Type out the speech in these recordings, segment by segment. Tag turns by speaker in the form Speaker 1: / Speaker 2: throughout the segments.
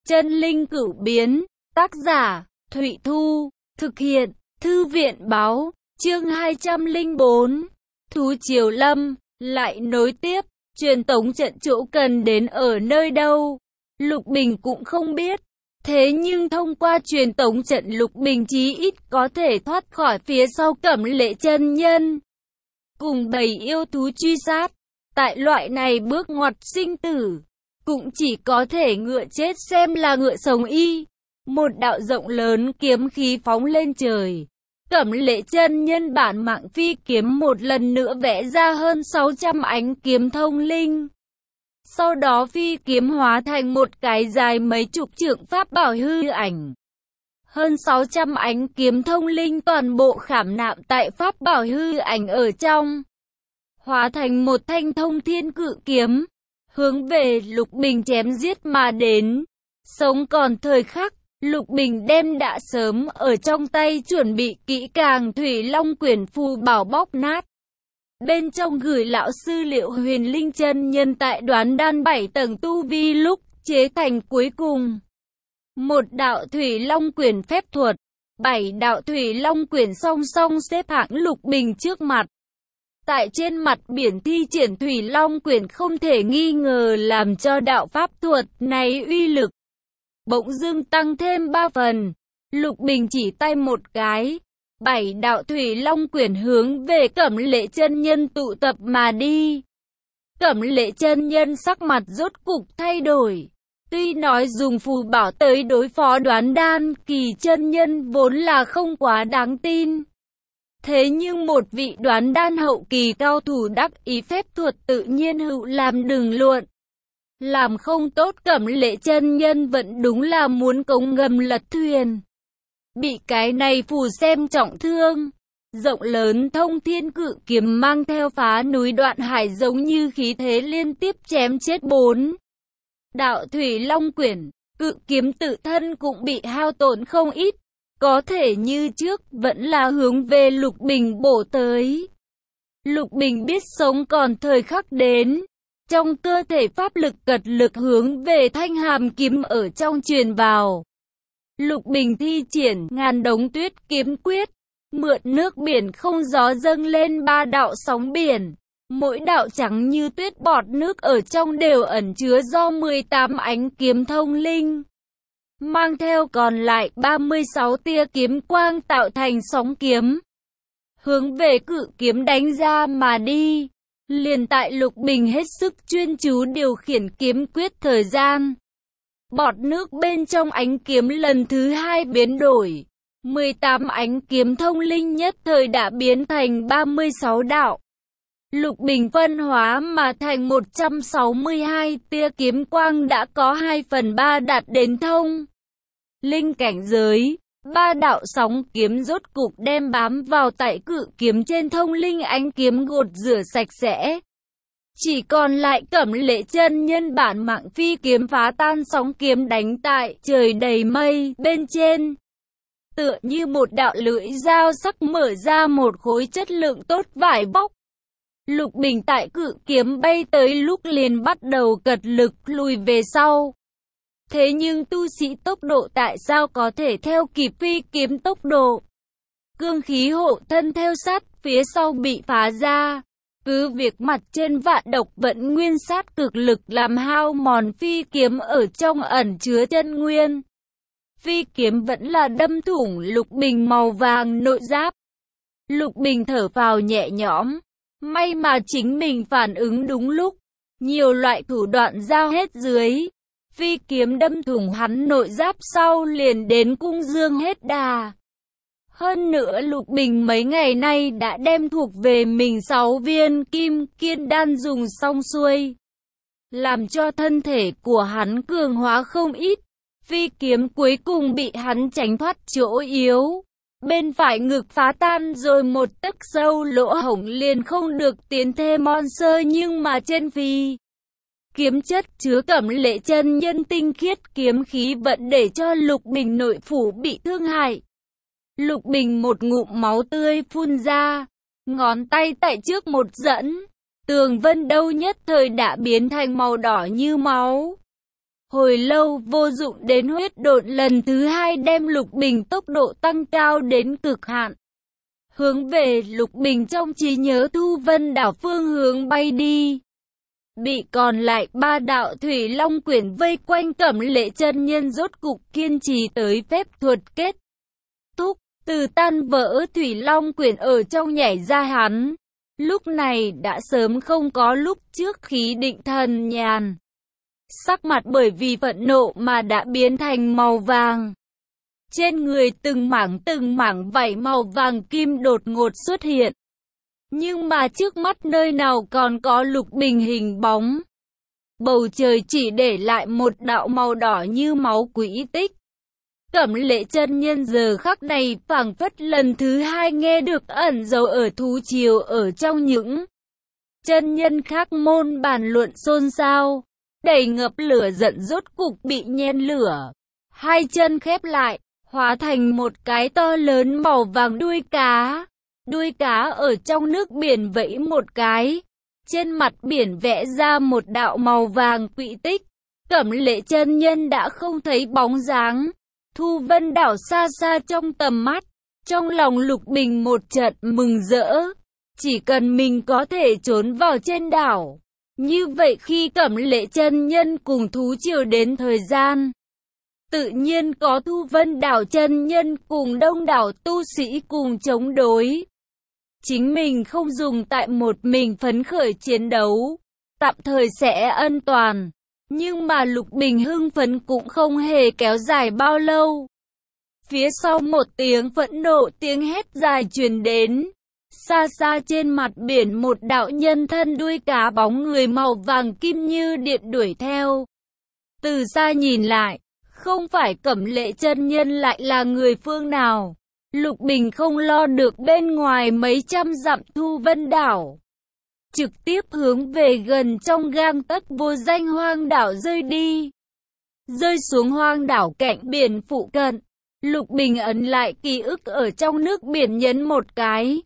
Speaker 1: Chân linh cửu biến, tác giả, Thụy Thu, thực hiện, Thư viện báo, chương 204, Thú Triều Lâm, lại nối tiếp, truyền tống trận chỗ cần đến ở nơi đâu, Lục Bình cũng không biết. Thế nhưng thông qua truyền tống trận Lục Bình chí ít có thể thoát khỏi phía sau Cẩm Lệ chân nhân, cùng bầy yêu thú truy sát. Tại loại này bước ngoặt sinh tử, cũng chỉ có thể ngựa chết xem là ngựa sống y. Một đạo rộng lớn kiếm khí phóng lên trời. Cẩm Lệ chân nhân bản mạng phi kiếm một lần nữa vẽ ra hơn 600 ánh kiếm thông linh. Sau đó phi kiếm hóa thành một cái dài mấy chục trượng pháp bảo hư ảnh. Hơn 600 ánh kiếm thông linh toàn bộ khảm nạm tại pháp bảo hư ảnh ở trong, hóa thành một thanh thông thiên cự kiếm, hướng về Lục Bình chém giết mà đến. Sống còn thời khắc, Lục Bình đem đã sớm ở trong tay chuẩn bị kỹ càng Thủy Long Quyển phù bảo bóc nát. Bên trong gửi lão sư Liệu Huyền Linh chân nhân tại Đoán Đan 7 tầng tu vi lúc chế thành cuối cùng một đạo Thủy Long Quyển phép thuật. 7 đạo Thủy Long Quyển song song xếp hạng Lục Bình trước mặt. Tại trên mặt biển thi triển Thủy Long Quyển không thể nghi ngờ làm cho đạo pháp thuật này uy lực bỗng dưng tăng thêm 3 phần. Lục Bình chỉ tay một cái, 7 đạo Thủy Long Quyển hướng về Cẩm Lệ chân nhân tụ tập mà đi. Cẩm Lệ chân nhân sắc mặt rốt cục thay đổi. Tuy nói dùng phù bảo tới đối phó Đoán Đan kỳ chân nhân vốn là không quá đáng tin. Thế nhưng một vị Đoán Đan hậu kỳ cao thủ đắc ý phép thuật tự nhiên hữu làm đừng luận. Làm không tốt Cẩm Lệ chân nhân vẫn đúng là muốn cống ngầm lật thuyền. Bị cái này phù xem trọng thương. Rộng lớn thông thiên cự kiếm mang theo phá núi đoạn hải giống như khí thế liên tiếp chém chết 4 đạo Thủy Long Quyển. Cự kiếm tự thân cũng bị hao tổn không ít. Có thể như trước vẫn là hướng về Lục Bình bổ tới. Lục Bình biết sống còn thời khắc đến. Trong cơ thể pháp lực cật lực hướng về thanh hàm kiếm ở trong truyền vào. Lục Bình thi triển ngàn đống tuyết kiếm quyết. Mượn nước biển không gió dâng lên 3 đạo sóng biển. Mỗi đạo trắng như tuyết bọt nước ở trong đều ẩn chứa do 18 ánh kiếm thông linh. Mang theo còn lại 36 tia kiếm quang tạo thành sóng kiếm. Hướng về cự kiếm đánh ra mà đi. Liền tại Lục Bình hết sức chuyên chú điều khiển kiếm quyết thời gian. Bọt nước bên trong ánh kiếm lần thứ 2 biến đổi. 18 ánh kiếm thông linh nhất thời đã biến thành 36 đạo. Lục Bình phân hóa mà thành 162 tia kiếm quang đã có 2/3 đạt đến thông linh cảnh giới. 3 đạo sóng kiếm rốt cục đem bám vào tại cự kiếm trên thông linh ánh kiếm gột rửa sạch sẽ. Chỉ còn lại Cẩm Lệ chân nhân bản mạng phi kiếm phá tan sóng kiếm đánh tại trời đầy mây bên trên. Tựa như một đạo lưỡi dao sắc mở ra một khối chất lượng tốt vải bóc. Lục Bình tại cự kiếm bay tới lúc liền bắt đầu cật lực lùi về sau. Thế nhưng tu sĩ tốc độ tại sao có thể theo kịp phi kiếm tốc độ? Cương khí hộ thân theo sát phía sau bị phá ra. Cứ việc mặt trên vạn độc vẫn nguyên sát cực lực làm hao mòn phi kiếm ở trong ẩn chứa chân nguyên. Phi kiếm vẫn là đâm thủng Lục Bình màu vàng nội giáp. Lục Bình thở phào nhẹ nhõm. May mà chính mình phản ứng đúng lúc. Nhiều loại thủ đoạn giao hết dưới. Phi kiếm đâm thủng hắn nội giáp sau liền đến cung dương hết đà. Hơn nữa Lục Bình mấy ngày nay đã đem thuộc về mình 6 viên kim kiên đan dùng xong xuôi. Làm cho thân thể của hắn cường hóa không ít. Phi kiếm cuối cùng bị hắn tránh thoát chỗ yếu. Bên phải ngực phá tan rồi một tấc sâu lỗ hổng liền không được tiến thêm mon sơ, nhưng mà trên phi kiếm chất chứa Cẩm Lệ chân nhân tinh khiết kiếm khí vẫn để cho Lục Bình nội phủ bị thương hại. Lục Bình một ngụm máu tươi phun ra, ngón tay tại trước một dẫn, tường vân đâu nhất thời đã biến thành màu đỏ như máu. Hồi lâu vô dụng đến huyết độn lần thứ hai đem Lục Bình tốc độ tăng cao đến cực hạn. Hướng về Lục Bình trong trí nhớ Thu Vân đảo phương hướng bay đi. Bị còn lại 3 đạo Thủy Long Quyển vây quanh Cẩm Lệ chân nhân rốt cục kiên trì tới phép thuật kết thúc. Từ tan vỡ Thủy Long Quyển ở trong nhảy ra hắn. Lúc này đã sớm không có lúc trước khí định thần nhàn. Sắc mặt bởi vì phẫn nộ mà đã biến thành màu vàng. Trên người từng mảng vảy màu vàng kim đột ngột xuất hiện. Nhưng mà trước mắt nơi nào còn có Lục Bình hình bóng. Bầu trời chỉ để lại một đạo màu đỏ như máu quỹ tích. Cẩm Lệ chân nhân giờ khắc này phảng phất lần thứ hai nghe được ẩn dấu ở thú triều ở trong những chân nhân khác môn bàn luận xôn xao. Đầy ngập lửa giận rốt cục bị nhen lửa. Hai chân khép lại, hóa thành một cái to lớn màu vàng đuôi cá. Đuôi cá ở trong nước biển vẫy một cái. Trên mặt biển vẽ ra một đạo màu vàng quỹ tích. Cẩm Lệ chân nhân đã không thấy bóng dáng. Thu Vân đảo xa xa trong tầm mắt. Trong lòng Lục Bình một trận mừng rỡ. Chỉ cần mình có thể trốn vào trên đảo. Như vậy khi Cẩm Lệ chân nhân cùng thú triều đến thời gian, tự nhiên có Thu Vân đảo chân nhân cùng đông đảo tu sĩ cùng chống đối. Chính mình không dùng tại một mình phấn khởi chiến đấu, tạm thời sẽ an toàn. Nhưng mà Lục Bình hưng phấn cũng không hề kéo dài bao lâu. Phía sau một tiếng phẫn nộ tiếng hét dài truyền đến. Xa xa trên mặt biển một đạo nhân thân đuôi cá bóng người màu vàng kim như điện đuổi theo. Từ xa nhìn lại, không phải Cẩm Lệ chân nhân lại là người phương nào. Lục Bình không lo được bên ngoài mấy trăm dặm Thu Vân đảo. Trực tiếp hướng về gần trong gang tấc vô danh hoang đảo rơi đi. Rơi xuống hoang đảo cạnh biển phụ cận. Lục Bình ấn lại ký ức ở trong nước biển nhấn một cái.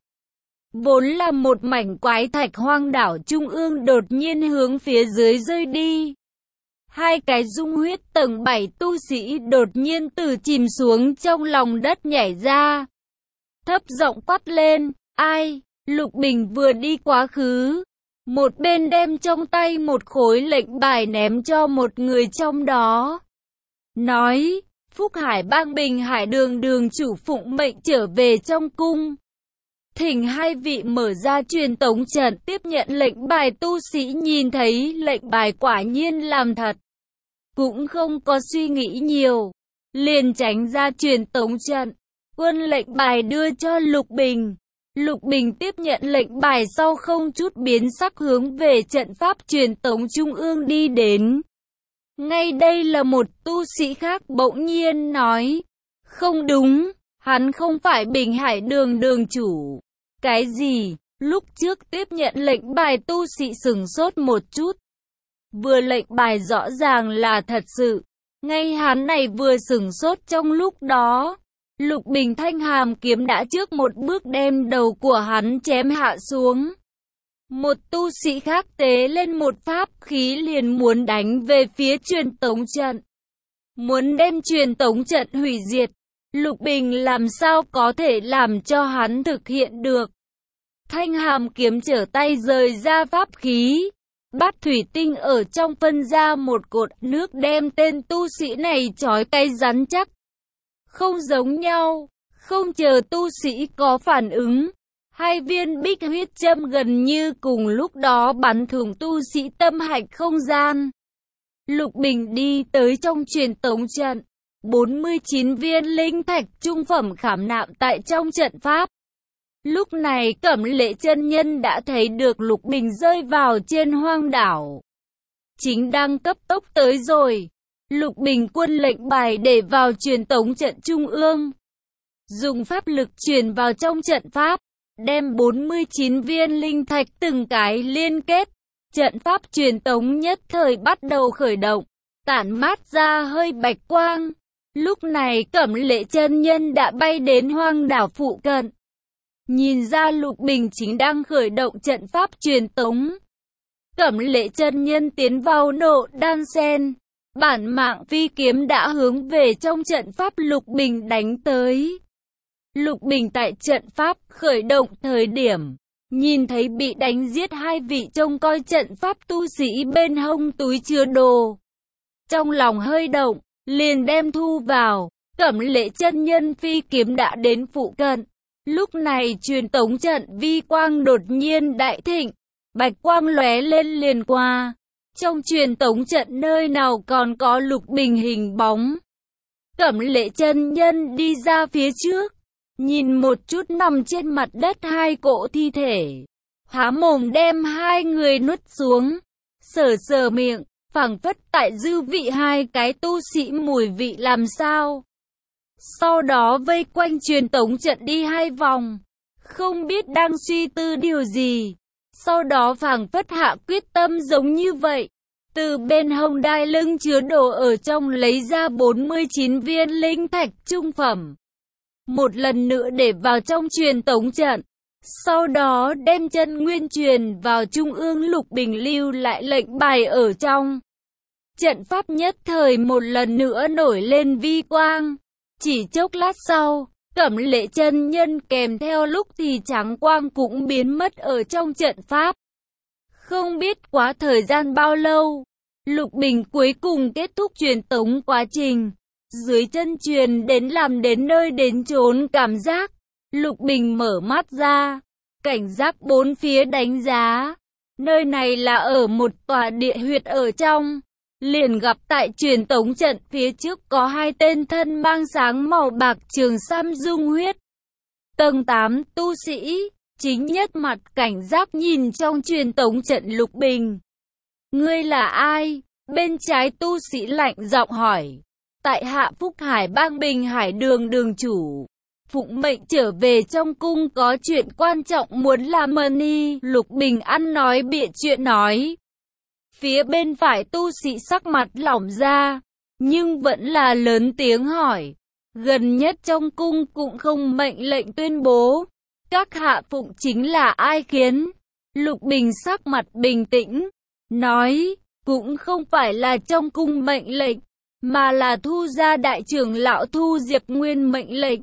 Speaker 1: Vốn là một mảnh quái thạch hoang đảo trung ương đột nhiên hướng phía dưới rơi đi. Hai cái dung huyết tầng 7 tu sĩ đột nhiên từ chìm xuống trong lòng đất nhảy ra. Thấp giọng quát lên, ai? Lục Bình vừa đi quá khứ. Một bên đem trong tay một khối lệnh bài ném cho một người trong đó. Nói, Phúc Hải Bang Bình Hải đường đường chủ phụng mệnh trở về trong cung. Thỉnh hai vị mở ra truyền tống trận tiếp nhận lệnh bài. Tu sĩ nhìn thấy lệnh bài quả nhiên làm thật. Cũng không có suy nghĩ nhiều. Liền tránh ra truyền tống trận. Quân lệnh bài đưa cho Lục Bình. Lục Bình tiếp nhận lệnh bài sau không chút biến sắc hướng về trận pháp truyền tống trung ương đi đến. Ngay đây là một tu sĩ khác bỗng nhiên nói. Không đúng, hắn không phải Bình Hải đường đường chủ. Cái gì? Lúc trước tiếp nhận lệnh bài tu sĩ sửng sốt một chút. Vừa lệnh bài rõ ràng là thật sự. Ngay hắn này vừa sửng sốt trong lúc đó. Lục Bình thanh hàm kiếm đã trước một bước đem đầu của hắn chém hạ xuống. Một tu sĩ khác tế lên một pháp khí liền muốn đánh về phía truyền tống trận. Muốn đem truyền tống trận hủy diệt. Lục Bình làm sao có thể làm cho hắn thực hiện được. Thanh hàm kiếm trở tay rời ra pháp khí. Bát thủy tinh ở trong phân ra một cột nước đem tên tu sĩ này trói tay rắn chắc. Không giống nhau, không chờ tu sĩ có phản ứng. Hai viên bích huyết châm gần như cùng lúc đó bắn thủng tu sĩ tâm hạch không gian. Lục Bình đi tới trong truyền tống trận. 49 viên linh thạch trung phẩm khảm nạm tại trong trận pháp. Lúc này Cẩm Lệ chân nhân đã thấy được Lục Bình rơi vào trên hoang đảo. Chính đang cấp tốc tới rồi. Lục Bình quân lệnh bài để vào truyền tống trận trung ương. Dùng pháp lực truyền vào trong trận pháp. Đem 49 viên linh thạch từng cái liên kết. Trận pháp truyền tống nhất thời bắt đầu khởi động. Tản mát ra hơi bạch quang. Lúc này Cẩm Lệ chân nhân đã bay đến hoang đảo phụ cận. Nhìn ra Lục Bình chính đang khởi động trận pháp truyền tống. Cẩm Lệ chân nhân tiến vào nộ đan sen. bản mạng phi kiếm đã hướng về trong trận pháp Lục Bình đánh tới. Lục Bình tại trận pháp khởi động thời điểm, nhìn thấy bị đánh giết hai vị trông coi trận pháp tu sĩ bên hông túi chứa đồ. Trong lòng hơi động, liền đem thu vào. Cẩm Lệ chân nhân phi kiếm đã đến phụ cận. Lúc này truyền tống trận vi quang đột nhiên đại thịnh, bạch quang lóe lên liền qua. Trong truyền tống trận nơi nào còn có Lục Bình hình bóng. Cẩm Lệ chân nhân đi ra phía trước, nhìn một chút nằm trên mặt đất hai cỗ thi thể, há mồm đem hai người nuốt xuống, sờ sờ miệng, phảng phất tại dư vị hai cái tu sĩ mùi vị làm sao. Sau đó vây quanh truyền tống trận đi hai vòng, không biết đang suy tư điều gì. Sau đó phảng phất hạ quyết tâm giống như vậy, từ bên hông đai lưng chứa đồ ở trong lấy ra 49 viên linh thạch trung phẩm, một lần nữa để vào trong truyền tống trận. Sau đó đem chân nguyên truyền vào trung ương Lục Bình lưu lại lệnh bài ở trong. Trận pháp nhất thời một lần nữa nổi lên vi quang. Chỉ chốc lát sau, Cẩm Lệ chân nhân kèm theo lúc thì trắng quang cũng biến mất ở trong trận pháp. Không biết quá thời gian bao lâu, Lục Bình cuối cùng kết thúc truyền tống quá trình. Dưới chân truyền đến làm đến nơi đến chốn cảm giác. Lục Bình mở mắt ra, cảnh giác bốn phía đánh giá. Nơi này là ở một tòa địa huyệt ở trong. Liền gặp tại truyền tống trận phía trước có hai tên thân mang sáng màu bạc trường sam dung huyết. Tầng 8 tu sĩ, chính nhất mặt cảnh giác nhìn trong truyền tống trận Lục Bình. Ngươi là ai? Bên trái tu sĩ lạnh giọng hỏi. Tại hạ Phúc Hải Bang Bình Hải đường đường chủ. Phụng mệnh trở về trong cung có chuyện quan trọng muốn làm mani. Lục Bình ăn nói bịa chuyện nói. Phía bên phải tu sĩ sắc mặt lỏng ra, nhưng vẫn là lớn tiếng hỏi. Gần nhất trong cung cũng không mệnh lệnh tuyên bố. Các hạ phụng chính là ai khiến? Lục Bình sắc mặt bình tĩnh, nói, cũng không phải là trong cung mệnh lệnh, mà là Thu gia đại trưởng lão Thu Diệp Nguyên mệnh lệnh.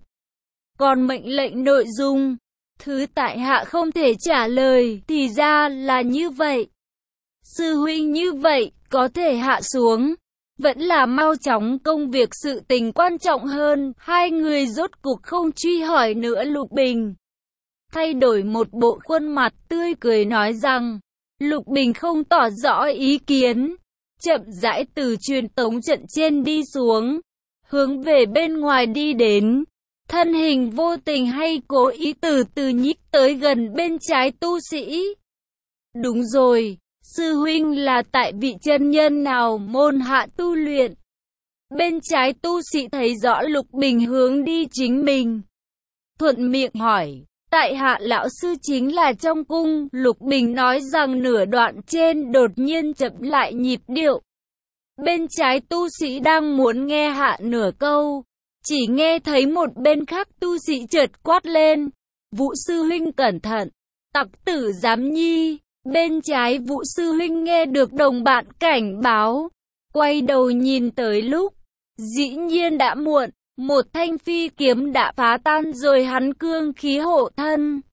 Speaker 1: Còn mệnh lệnh nội dung, thứ tại hạ không thể trả lời, thì ra là như vậy. Sư huynh như vậy, có thể hạ xuống. Vẫn là mau chóng công việc sự tình quan trọng hơn. Hai người rốt cuộc không truy hỏi nữa. Lục Bình thay đổi một bộ khuôn mặt tươi cười nói rằng, Lục Bình không tỏ rõ ý kiến, chậm rãi từ truyền tống trận trên đi xuống, hướng về bên ngoài đi đến. Thân hình vô tình hay cố ý từ từ nhích tới gần bên trái tu sĩ. Đúng rồi, sư huynh là tại vị chân nhân nào môn hạ tu luyện? Bên trái tu sĩ thấy rõ Lục Bình hướng đi chính mình, thuận miệng hỏi. Tại hạ lão sư chính là trong cung. Lục Bình nói rằng nửa đoạn trên đột nhiên chậm lại nhịp điệu. Bên trái tu sĩ đang muốn nghe hạ nửa câu, chỉ nghe thấy một bên khác tu sĩ chợt quát lên. Vũ sư huynh cẩn thận, tặc tử giám nhi. Bên trái Vũ sư huynh nghe được đồng bạn cảnh báo, quay đầu nhìn tới lúc, dĩ nhiên đã muộn. Một thanh phi kiếm đã phá tan rồi hắn cương khí hộ thân,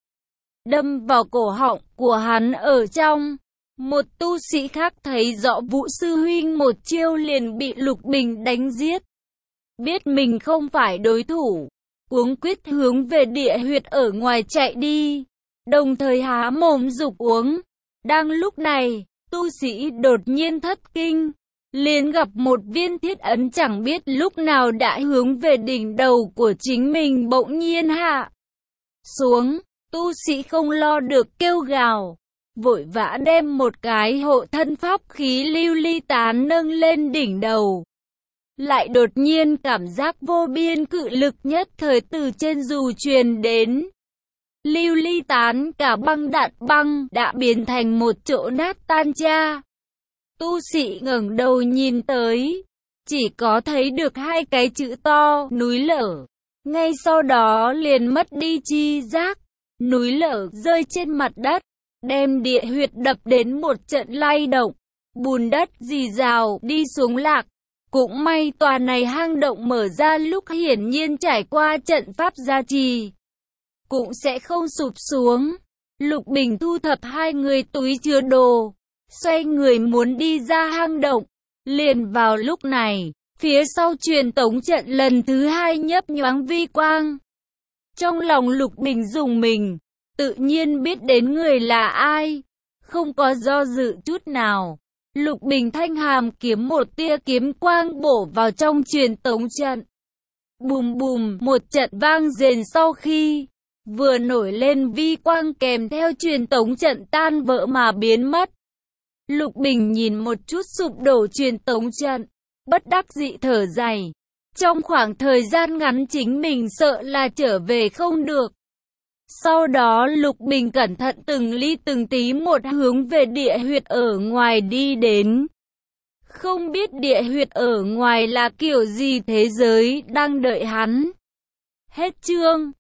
Speaker 1: đâm vào cổ họng của hắn ở trong. Một tu sĩ khác thấy rõ Vũ sư huynh một chiêu liền bị Lục Bình đánh giết. Biết mình không phải đối thủ, cuống quýt hướng về địa huyệt ở ngoài chạy đi, đồng thời há mồm giục uống. Đang lúc này, tu sĩ đột nhiên thất kinh, liền gặp một viên thiết ấn chẳng biết lúc nào đã hướng về đỉnh đầu của chính mình bỗng nhiên hạ xuống. Tu sĩ không lo được kêu gào, vội vã đem một cái hộ thân pháp khí lưu ly tán nâng lên đỉnh đầu. Lại đột nhiên cảm giác vô biên cự lực nhất thời từ trên dù truyền đến. Lưu ly tán cả băng đạn băng đã biến thành một chỗ nát tan cha. Tu sĩ ngẩng đầu nhìn tới, chỉ có thấy được hai cái chữ to, núi lở. Ngay sau đó liền mất đi chi giác, núi lở rơi trên mặt đất, đem địa huyệt đập đến một trận lay động, bùn đất rì rào đi xuống lạc. Cũng may tòa này hang động mở ra lúc hiển nhiên trải qua trận pháp gia trì, cũng sẽ không sụp xuống. Lục Bình thu thập hai người túi chứa đồ, xoay người muốn đi ra hang động. Liền vào lúc này, phía sau truyền tống trận lần thứ hai nhấp nhoáng vi quang. Trong lòng Lục Bình rùng mình, tự nhiên biết đến người là ai, không có do dự chút nào. Lục Bình thanh hàm kiếm một tia kiếm quang bổ vào trong truyền tống trận. Bùm bùm, một trận vang rền sau khi vừa nổi lên vi quang kèm theo truyền tống trận tan vỡ mà biến mất. Lục Bình nhìn một chút sụp đổ truyền tống trận, bất đắc dĩ thở dài. Trong khoảng thời gian ngắn chính mình sợ là trở về không được. Sau đó Lục Bình cẩn thận từng ly từng tí một hướng về địa huyệt ở ngoài đi đến. Không biết địa huyệt ở ngoài là kiểu gì, thế giới đang đợi hắn. Hết chương.